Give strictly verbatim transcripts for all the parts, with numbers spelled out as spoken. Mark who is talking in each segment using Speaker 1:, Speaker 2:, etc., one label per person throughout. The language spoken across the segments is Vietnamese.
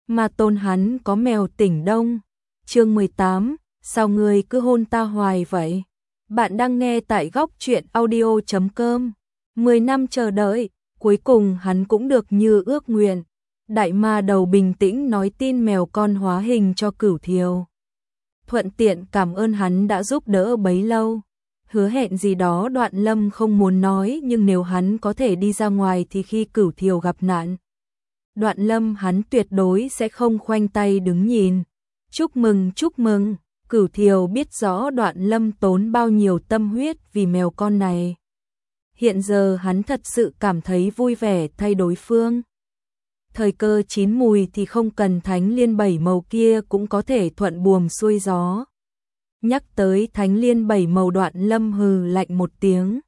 Speaker 1: mà tôn hắn có mèo tỉnh đông. Chương mười tám, sao ngươi cứ hôn ta hoài vậy? Bạn đang nghe tại góc truyện audio chấm com. Mười năm chờ đợi, cuối cùng hắn cũng được như ước nguyện. Đại ma đầu bình tĩnh nói tin mèo con hóa hình cho Cửu Thiều. Thuận tiện cảm ơn hắn đã giúp đỡ bấy lâu. Hứa hẹn gì đó Đoạn Lâm không muốn nói, nhưng nếu hắn có thể đi ra ngoài thì khi Cửu Thiều gặp nạn, Đoạn Lâm hắn tuyệt đối sẽ không khoanh tay đứng nhìn. Chúc mừng, chúc mừng. Cửu Thiều biết rõ Đoạn Lâm tốn bao nhiêu tâm huyết vì mèo con này. Hiện giờ hắn thật sự cảm thấy vui vẻ thay đối phương. Thời cơ chín mùi thì không cần thánh liên bảy màu kia cũng có thể thuận buồm xuôi gió. Nhắc tới thánh liên bảy màu, Đoạn Lâm hừ lạnh một tiếng.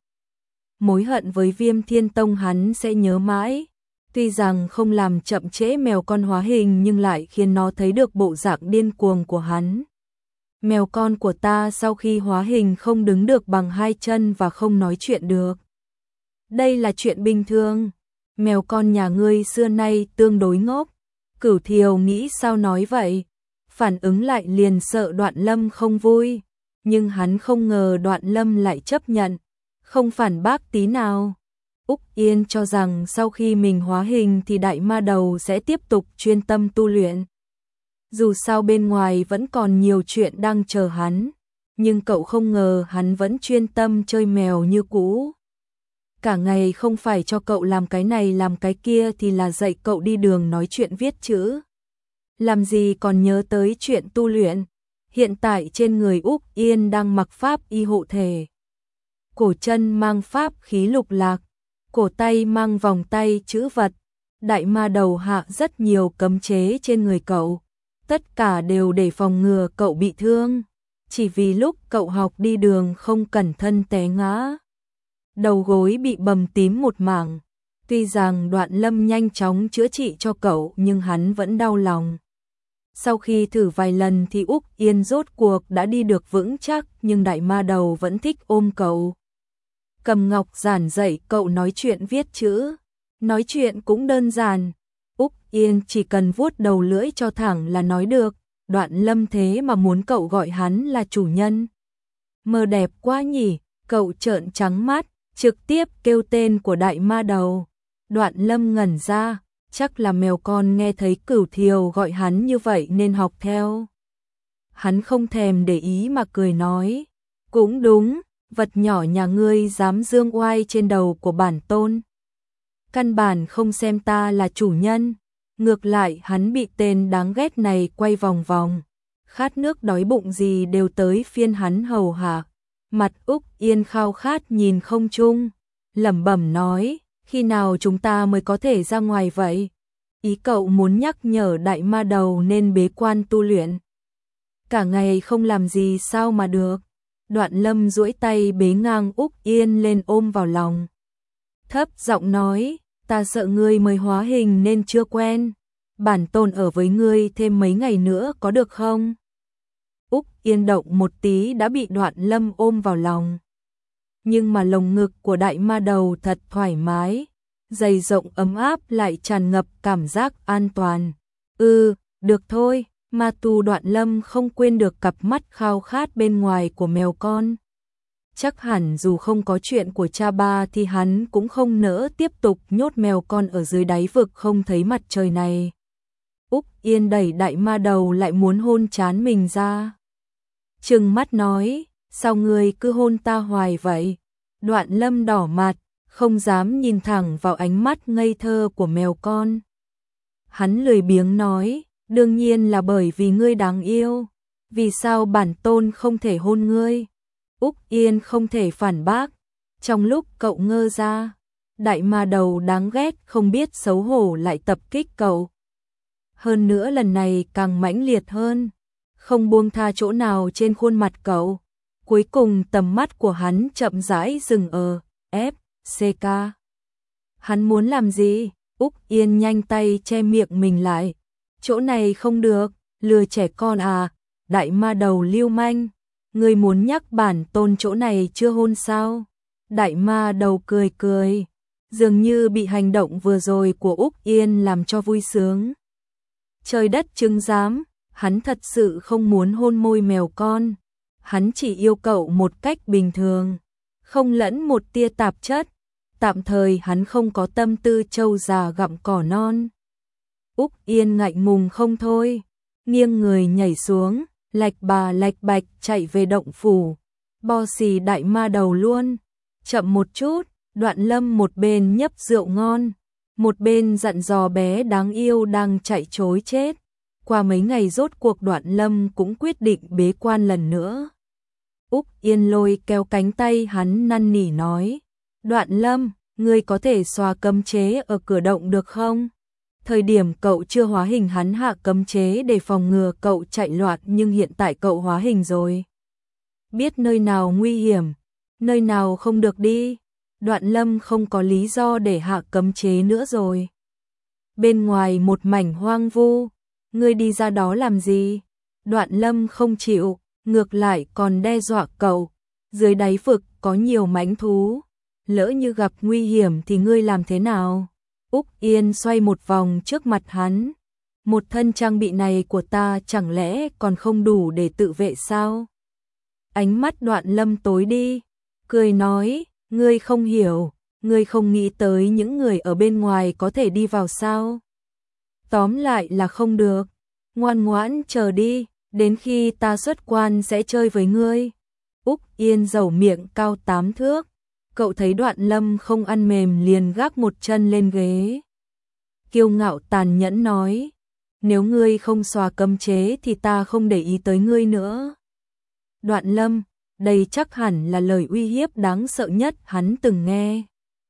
Speaker 1: Mối hận với Viêm Thiên Tông hắn sẽ nhớ mãi. Tuy rằng không làm chậm trễ mèo con hóa hình nhưng lại khiến nó thấy được bộ dạng điên cuồng của hắn. Mèo con của ta sau khi hóa hình không đứng được bằng hai chân và không nói chuyện được. Đây là chuyện bình thường. Mèo con nhà ngươi xưa nay tương đối ngốc. Cửu Thiều nghĩ sao nói vậy. Phản ứng lại liền sợ Đoạn Lâm không vui. Nhưng hắn không ngờ Đoạn Lâm lại chấp nhận. Không phản bác tí nào. Úc Yên cho rằng sau khi mình hóa hình thì đại ma đầu sẽ tiếp tục chuyên tâm tu luyện. Dù sao bên ngoài vẫn còn nhiều chuyện đang chờ hắn. Nhưng cậu không ngờ hắn vẫn chuyên tâm chơi mèo như cũ. Cả ngày không phải cho cậu làm cái này làm cái kia thì là dạy cậu đi đường nói chuyện viết chữ. Làm gì còn nhớ tới chuyện tu luyện. Hiện tại trên người Úc Yên đang mặc pháp y hộ thể. Cổ chân mang pháp khí lục lạc. Cổ tay mang vòng tay chữ vật. Đại ma đầu hạ rất nhiều cấm chế trên người cậu. Tất cả đều để phòng ngừa cậu bị thương. Chỉ vì lúc cậu học đi đường không cẩn thận té ngã. Đầu gối bị bầm tím một mảng. Tuy rằng Đoạn Lâm nhanh chóng chữa trị cho cậu nhưng hắn vẫn đau lòng. Sau khi thử vài lần thì Úc Yên rốt cuộc đã đi được vững chắc, nhưng đại ma đầu vẫn thích ôm cậu. Cầm ngọc giản dạy cậu nói chuyện viết chữ. Nói chuyện cũng đơn giản. Úc Yên chỉ cần vuốt đầu lưỡi cho thẳng là nói được. Đoạn Lâm thế mà muốn cậu gọi hắn là chủ nhân. Mơ đẹp quá nhỉ. Cậu trợn trắng mắt, trực tiếp kêu tên của đại ma đầu. Đoạn Lâm ngẩn ra. Chắc là mèo con nghe thấy Cửu Thiều gọi hắn như vậy nên học theo. Hắn không thèm để ý mà cười nói. Cũng đúng, vật nhỏ nhà ngươi dám dương oai trên đầu của bản tôn. Căn bản không xem ta là chủ nhân. Ngược lại hắn bị tên đáng ghét này quay vòng vòng. Khát nước đói bụng gì đều tới phiên hắn hầu hạ. Mặt Úc Yên khao khát nhìn không trung. Lẩm bẩm nói. Khi nào chúng ta mới có thể ra ngoài vậy? Ý cậu muốn nhắc nhở đại ma đầu nên bế quan tu luyện. Cả ngày không làm gì sao mà được. Đoạn Lâm duỗi tay bế ngang Úc Yên lên ôm vào lòng. Thấp giọng nói, ta sợ ngươi mới hóa hình nên chưa quen. Bản tôn ở với ngươi thêm mấy ngày nữa có được không? Úc Yên động một tí đã bị Đoạn Lâm ôm vào lòng. Nhưng mà lồng ngực của đại ma đầu thật thoải mái, dày rộng ấm áp lại tràn ngập cảm giác an toàn. Ừ, được thôi, ma tu Đoạn Lâm không quên được cặp mắt khao khát bên ngoài của mèo con. Chắc hẳn dù không có chuyện của cha ba thì hắn cũng không nỡ tiếp tục nhốt mèo con ở dưới đáy vực không thấy mặt trời này. Úc Yên đẩy đại ma đầu lại muốn hôn trán mình ra. Trừng mắt nói, sao ngươi cứ hôn ta hoài vậy? Đoạn Lâm đỏ mặt, không dám nhìn thẳng vào ánh mắt ngây thơ của mèo con. Hắn lười biếng nói, đương nhiên là bởi vì ngươi đáng yêu. Vì sao bản tôn không thể hôn ngươi? Úc Yên không thể phản bác. Trong lúc cậu ngơ ra, đại ma đầu đáng ghét không biết xấu hổ lại tập kích cậu. Hơn nữa lần này càng mãnh liệt hơn, không buông tha chỗ nào trên khuôn mặt cậu. Cuối cùng tầm mắt của hắn chậm rãi dừng ở F C K. Hắn muốn làm gì? Úc Yên nhanh tay che miệng mình lại. Chỗ này không được, lừa trẻ con à? Đại ma đầu lưu manh, ngươi muốn nhắc bản tôn chỗ này chưa hôn sao? Đại ma đầu cười cười, dường như bị hành động vừa rồi của Úc Yên làm cho vui sướng. Trời đất chứng giám, hắn thật sự không muốn hôn môi mèo con. Hắn chỉ yêu cậu một cách bình thường, không lẫn một tia tạp chất. Tạm thời hắn không có tâm tư trâu già gặm cỏ non. Úc Yên ngại ngùng không thôi, nghiêng người nhảy xuống, lạch bà lạch bạch chạy về động phủ. Bo xì đại ma đầu luôn. Chậm một chút, Đoạn Lâm một bên nhấp rượu ngon, một bên dặn dò bé đáng yêu đang chạy trối chết. Qua mấy ngày rốt cuộc Đoạn Lâm cũng quyết định bế quan lần nữa. Úc Yên lôi kéo cánh tay hắn năn nỉ nói, Đoạn Lâm, ngươi có thể xóa cấm chế ở cửa động được không? Thời điểm cậu chưa hóa hình hắn hạ cấm chế để phòng ngừa cậu chạy loạn, nhưng hiện tại cậu hóa hình rồi. Biết nơi nào nguy hiểm, nơi nào không được đi. Đoạn Lâm không có lý do để hạ cấm chế nữa rồi. Bên ngoài một mảnh hoang vu, ngươi đi ra đó làm gì? Đoạn Lâm không chịu, ngược lại còn đe dọa cậu. Dưới đáy vực có nhiều mãnh thú, lỡ như gặp nguy hiểm thì ngươi làm thế nào? Úc Yên xoay một vòng trước mặt hắn. Một thân trang bị này của ta chẳng lẽ còn không đủ để tự vệ sao? Ánh mắt Đoạn Lâm tối đi, cười nói, ngươi không hiểu, ngươi không nghĩ tới những người ở bên ngoài có thể đi vào sao? Tóm lại là không được, ngoan ngoãn chờ đi, đến khi ta xuất quan sẽ chơi với ngươi. Úc Yên dầu miệng cao tám thước, cậu thấy Đoạn Lâm không ăn mềm liền gác một chân lên ghế. Kiêu ngạo tàn nhẫn nói, nếu ngươi không xóa cấm chế thì ta không để ý tới ngươi nữa. Đoạn Lâm, đây chắc hẳn là lời uy hiếp đáng sợ nhất hắn từng nghe.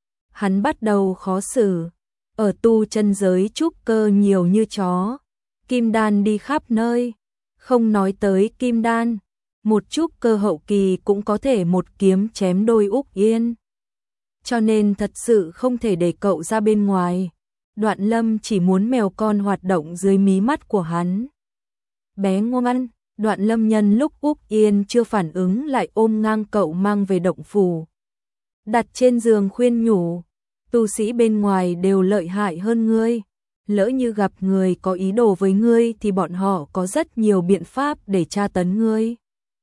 Speaker 1: Hắn bắt đầu khó xử, ở tu chân giới trúc cơ nhiều như chó, kim đan đi khắp nơi, không nói tới kim đan, một trúc cơ hậu kỳ cũng có thể một kiếm chém đôi Úc Yên. Cho nên thật sự không thể để cậu ra bên ngoài. Đoạn Lâm chỉ muốn mèo con hoạt động dưới mí mắt của hắn. Bé ngoan, Đoạn Lâm nhân lúc Úc Yên chưa phản ứng lại ôm ngang cậu mang về động phủ. Đặt trên giường khuyên nhủ, tu sĩ bên ngoài đều lợi hại hơn ngươi. Lỡ như gặp người có ý đồ với ngươi thì bọn họ có rất nhiều biện pháp để tra tấn ngươi.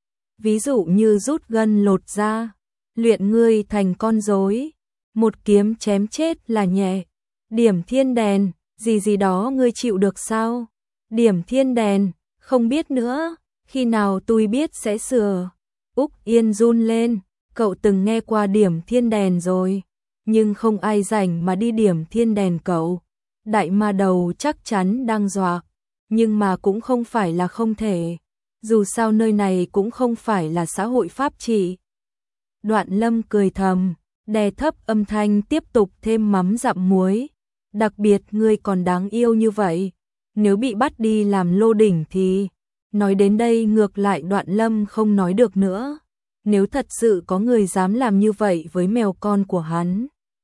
Speaker 1: Ví dụ như rút gân lột da, luyện ngươi thành con rối, một kiếm chém chết là nhẹ. Điểm thiên đèn, gì gì đó ngươi chịu được sao? Điểm thiên đèn, không biết nữa, khi nào tôi biết sẽ sửa. Úc Yên run lên, cậu từng nghe qua điểm thiên đèn rồi, nhưng không ai rảnh mà đi điểm thiên đèn cậu. Đại ma đầu chắc chắn đang dọa, nhưng mà cũng không phải là không thể. Dù sao nơi này cũng không phải là xã hội pháp trị. Đoạn Lâm cười thầm, đè thấp âm thanh tiếp tục thêm mắm dặm muối. Đặc biệt ngươi còn đáng yêu như vậy, nếu bị bắt đi làm lô đỉnh thì... Nói đến đây ngược lại Đoạn Lâm không nói được nữa. Nếu thật sự có người dám làm như vậy với mèo con của hắn,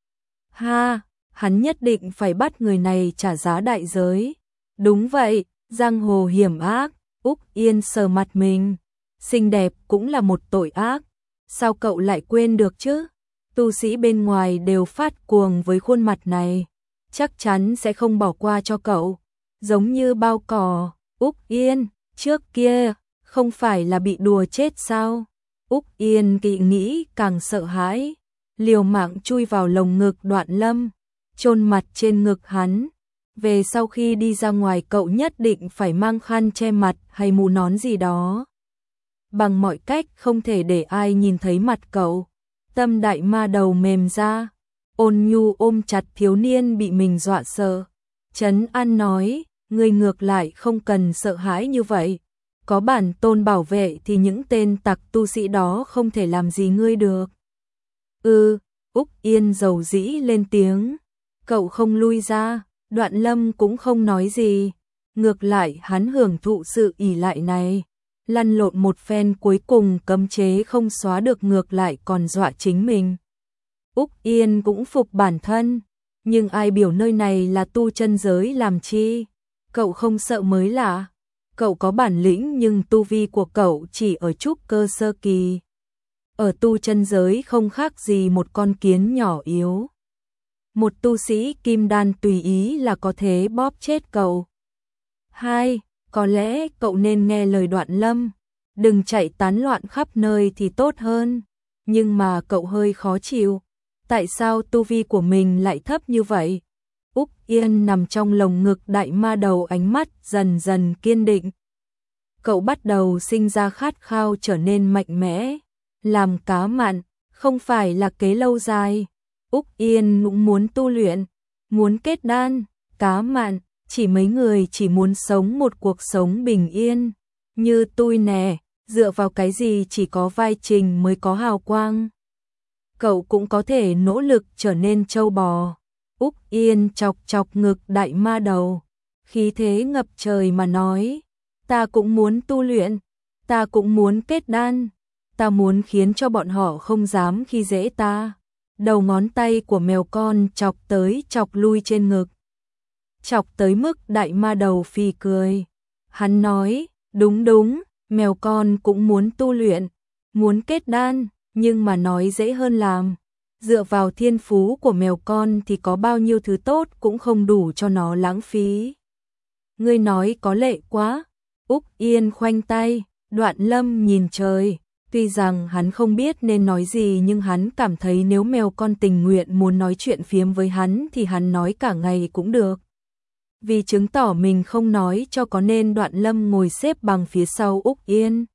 Speaker 1: ha, hắn nhất định phải bắt người này trả giá đại giới. Đúng vậy, giang hồ hiểm ác. Úc Yên sờ mặt mình, xinh đẹp cũng là một tội ác. Sao cậu lại quên được chứ? Tu sĩ bên ngoài đều phát cuồng với khuôn mặt này, chắc chắn sẽ không bỏ qua cho cậu. Giống như bao cỏ. Úc Yên, trước kia không phải là bị đùa chết sao? Úc Yên kỵ nghĩ càng sợ hãi, liều mạng chui vào lồng ngực Đoạn Lâm, chôn mặt trên ngực hắn. Về sau khi đi ra ngoài cậu nhất định phải mang khăn che mặt hay mũ nón gì đó. Bằng mọi cách không thể để ai nhìn thấy mặt cậu. Tâm đại ma đầu mềm ra, ôn nhu ôm chặt thiếu niên bị mình dọa sợ. Trấn An nói, ngươi ngược lại không cần sợ hãi như vậy. Có bản tôn bảo vệ thì những tên tặc tu sĩ đó không thể làm gì ngươi được. Ừ, Úc Yên dầu dĩ lên tiếng. Cậu không lui ra, Đoạn Lâm cũng không nói gì. Ngược lại hắn hưởng thụ sự ỷ lại này. Lăn lộn một phen cuối cùng cấm chế không xóa được, ngược lại còn dọa chính mình. Úc Yên cũng phục bản thân, nhưng ai biểu nơi này là tu chân giới làm chi? Cậu không sợ mới lạ. Cậu có bản lĩnh nhưng tu vi của cậu chỉ ở trúc cơ sơ kỳ. Ở tu chân giới không khác gì một con kiến nhỏ yếu. Một tu sĩ kim đan tùy ý là có thể bóp chết cậu. Hai, có lẽ cậu nên nghe lời Đoạn Lâm, đừng chạy tán loạn khắp nơi thì tốt hơn. Nhưng mà cậu hơi khó chịu, tại sao tu vi của mình lại thấp như vậy? Úc Yên nằm trong lồng ngực đại ma đầu, ánh mắt dần dần kiên định. Cậu bắt đầu sinh ra khát khao trở nên mạnh mẽ, làm cá mặn, không phải là kế lâu dài. Úc Yên cũng muốn tu luyện, muốn kết đan, cá mặn, chỉ mấy người chỉ muốn sống một cuộc sống bình yên. Như tôi nè, dựa vào cái gì chỉ có vai Trình mới có hào quang. Cậu cũng có thể nỗ lực trở nên trâu bò. Úc Yên chọc chọc ngực đại ma đầu, khí thế ngập trời mà nói, ta cũng muốn tu luyện, ta cũng muốn kết đan, ta muốn khiến cho bọn họ không dám khi dễ ta. Đầu ngón tay của mèo con chọc tới chọc lui trên ngực, chọc tới mức đại ma đầu phì cười. Hắn nói, đúng đúng, mèo con cũng muốn tu luyện, muốn kết đan, nhưng mà nói dễ hơn làm. Dựa vào thiên phú của mèo con thì có bao nhiêu thứ tốt cũng không đủ cho nó lãng phí. Ngươi nói có lệ quá. Úc Yên khoanh tay, Đoạn Lâm nhìn trời. Tuy rằng hắn không biết nên nói gì nhưng hắn cảm thấy nếu mèo con tình nguyện muốn nói chuyện phiếm với hắn thì hắn nói cả ngày cũng được. Vì chứng tỏ mình không nói cho có nên Đoạn Lâm ngồi xếp bằng phía sau Úc Yên.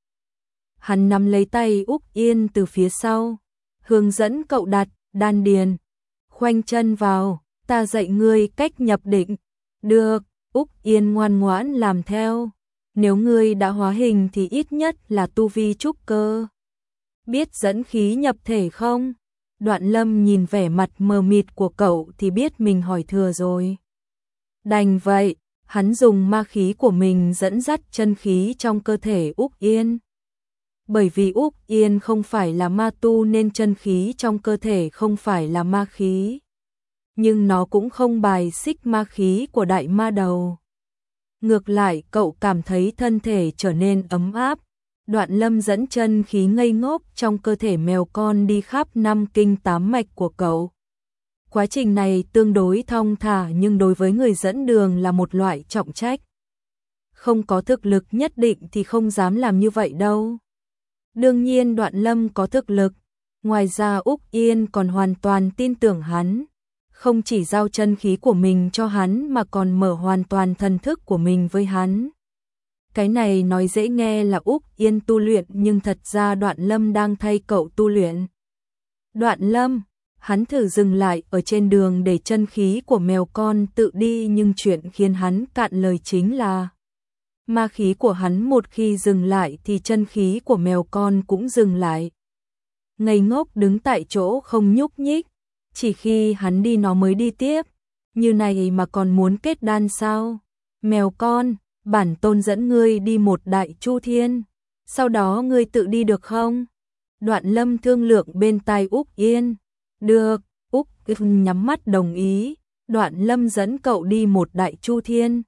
Speaker 1: Hắn nắm lấy tay Úc Yên từ phía sau, hướng dẫn cậu đặt đan điền, khoanh chân vào, ta dạy ngươi cách nhập định. Được, Úc Yên ngoan ngoãn làm theo. Nếu ngươi đã hóa hình thì ít nhất là tu vi trúc cơ. Biết dẫn khí nhập thể không? Đoạn Lâm nhìn vẻ mặt mờ mịt của cậu thì biết mình hỏi thừa rồi. Đành vậy, hắn dùng ma khí của mình dẫn dắt chân khí trong cơ thể Úc Yên. Bởi vì Úc Yên không phải là ma tu nên chân khí trong cơ thể không phải là ma khí. Nhưng nó cũng không bài xích ma khí của đại ma đầu. Ngược lại cậu cảm thấy thân thể trở nên ấm áp. Đoạn Lâm dẫn chân khí ngây ngốc trong cơ thể mèo con đi khắp năm kinh tám mạch của cậu. Quá trình này tương đối thong thả nhưng đối với người dẫn đường là một loại trọng trách. Không có thực lực nhất định thì không dám làm như vậy đâu. Đương nhiên Đoạn Lâm có thực lực. Ngoài ra Úc Yên còn hoàn toàn tin tưởng hắn. Không chỉ giao chân khí của mình cho hắn mà còn mở hoàn toàn thần thức của mình với hắn. Cái này nói dễ nghe là Úc Yên tu luyện nhưng thật ra Đoạn Lâm đang thay cậu tu luyện. Đoạn Lâm, hắn thử dừng lại ở trên đường để chân khí của mèo con tự đi nhưng chuyện khiến hắn cạn lời chính là ma khí của hắn một khi dừng lại thì chân khí của mèo con cũng dừng lại. Ngây ngốc đứng tại chỗ không nhúc nhích, chỉ khi hắn đi nó mới đi tiếp. Như này mà còn muốn kết đan sao? Mèo con, bản tôn dẫn ngươi đi một đại chu thiên, sau đó ngươi tự đi được không? Đoạn Lâm thương lượng bên tai Úc Yên. Được, Úc Yên nhắm mắt đồng ý. Đoạn Lâm dẫn cậu đi một đại chu thiên.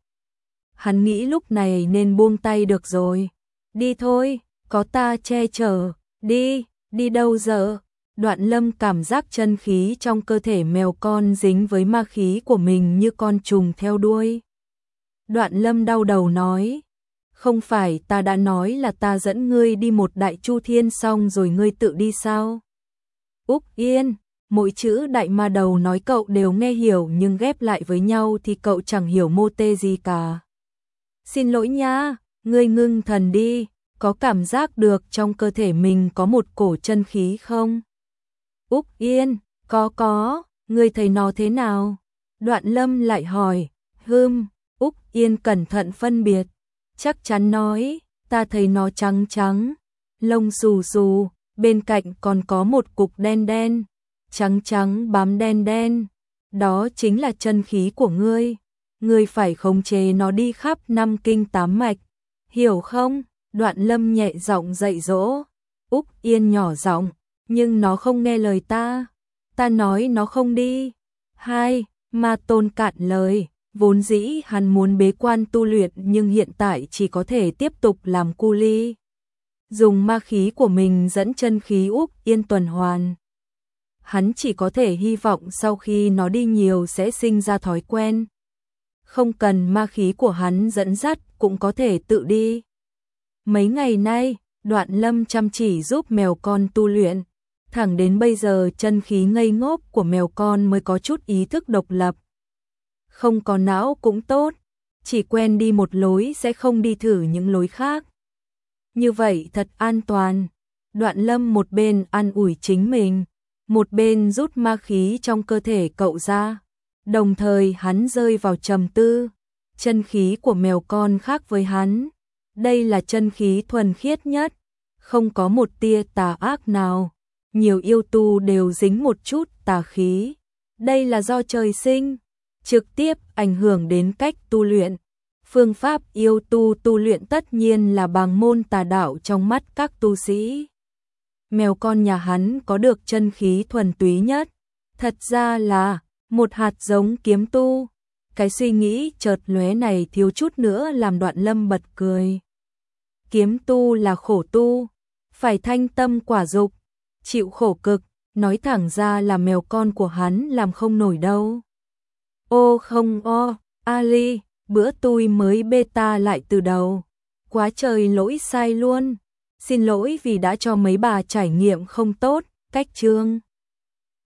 Speaker 1: Hắn nghĩ lúc này nên buông tay được rồi. Đi thôi, có ta che chở. Đi, đi đâu giờ? Đoạn Lâm cảm giác chân khí trong cơ thể mèo con dính với ma khí của mình như con trùng theo đuôi. Đoạn Lâm đau đầu nói, không phải ta đã nói là ta dẫn ngươi đi một đại chu thiên xong rồi ngươi tự đi sao? Úc Yên, mỗi chữ đại ma đầu nói cậu đều nghe hiểu nhưng ghép lại với nhau thì cậu chẳng hiểu mô tê gì cả. Xin lỗi nha, ngươi ngưng thần đi, có cảm giác được trong cơ thể mình có một cổ chân khí không? Úc Yên, có có, ngươi thấy nó thế nào? Đoạn Lâm lại hỏi, hừm, Úc Yên cẩn thận phân biệt, chắc chắn nói, ta thấy nó trắng trắng, lông xù xù, bên cạnh còn có một cục đen đen, trắng trắng bám đen đen, đó chính là chân khí của ngươi, ngươi phải khống chế nó đi khắp năm kinh tám mạch, hiểu không? Đoạn Lâm nhẹ giọng dạy dỗ. Úc Yên nhỏ giọng, nhưng nó không nghe lời ta, ta nói nó không đi. Hai, Ma Tôn cạn lời, vốn dĩ hắn muốn bế quan tu luyện nhưng hiện tại chỉ có thể tiếp tục làm cu ly. Dùng ma khí của mình dẫn chân khí Úc Yên tuần hoàn. Hắn chỉ có thể hy vọng sau khi nó đi nhiều sẽ sinh ra thói quen. không cần ma khí của hắn dẫn dắt cũng có thể tự đi. Mấy ngày nay, Đoạn Lâm chăm chỉ giúp mèo con tu luyện, thẳng đến bây giờ chân khí ngây ngốc của mèo con mới có chút ý thức độc lập. Không có não cũng tốt, chỉ quen đi một lối sẽ không đi thử những lối khác. Như vậy thật an toàn. Đoạn Lâm một bên an ủi chính mình, một bên rút ma khí trong cơ thể cậu ra. Đồng thời hắn rơi vào trầm tư. Chân khí của mèo con khác với hắn. Đây là chân khí thuần khiết nhất, không có một tia tà ác nào. Nhiều yêu tu đều dính một chút tà khí. Đây là do trời sinh, trực tiếp ảnh hưởng đến cách tu luyện. Phương pháp yêu tu tu luyện tất nhiên là bằng môn tà đạo trong mắt các tu sĩ. Mèo con nhà hắn có được chân khí thuần túy nhất, thật ra là một hạt giống kiếm tu. Cái suy nghĩ chợt lóe này thiếu chút nữa làm Đoạn Lâm bật cười. Kiếm tu là khổ tu, phải thanh tâm quả dục, chịu khổ cực, nói thẳng ra là mèo con của hắn làm không nổi đâu. Ô không o, Ali, bữa tôi mới beta lại từ đầu. Quá trời lỗi sai luôn. Xin lỗi vì đã cho mấy bà trải nghiệm không tốt, cách chương.